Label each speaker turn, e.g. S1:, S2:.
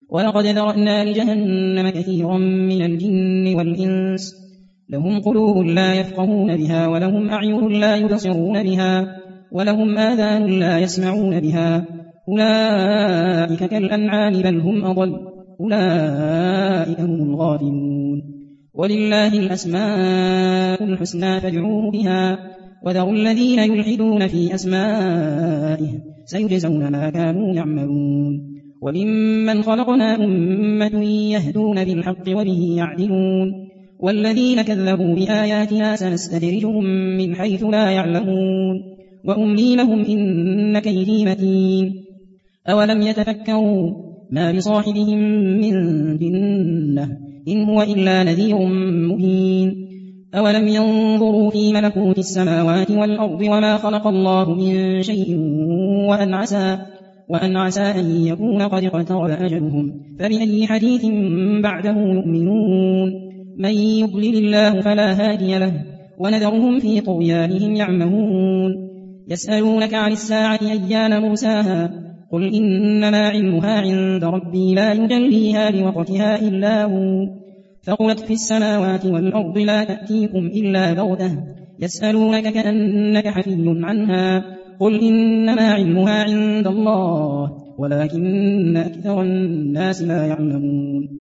S1: ولقد ذرأنا لجهنم كثيرا من الجن والإنس لهم قلوب لا يفقهون بها ولهم أعين لا يبصرون بها ولهم آذان لا يسمعون بها أولئك كالأنعام بل هم أضل أولئك هم الغافلون ولله الأسماء الحسنى فادعوه بها وذروا الذين يلحدون في أسمائه سيجزون ما كانوا يعملون وممن خلقنا أمة يهدون بالحق وبه يعدلون والذين كذبوا بآياتنا سنستدرجهم من حيث لا يعلمون وأملي لهم إن كيدي متين أولم يتفكروا ما بصاحبهم من جنة إن هو إلا نذير مبين أولم ينظروا في ملكوت السماوات والأرض وما خلق الله من شيء وأن عسى أن يكون قد اقترب أجلهم فبأي حديث بعده يؤمنون من يضلل الله فلا هادي له ونذرهم في طغيانهم يعمهون يسألونك عن الساعة أيان مرساها قل إنما علمها عند ربي لا يجليها لوقتها إلا هو ثقلت في السماوات والأرض لا تأتيكم إلا بغتة يسألونك كأنك حفي عنها قل إنما علمها عند الله ولكن أكثر الناس لا يعلمون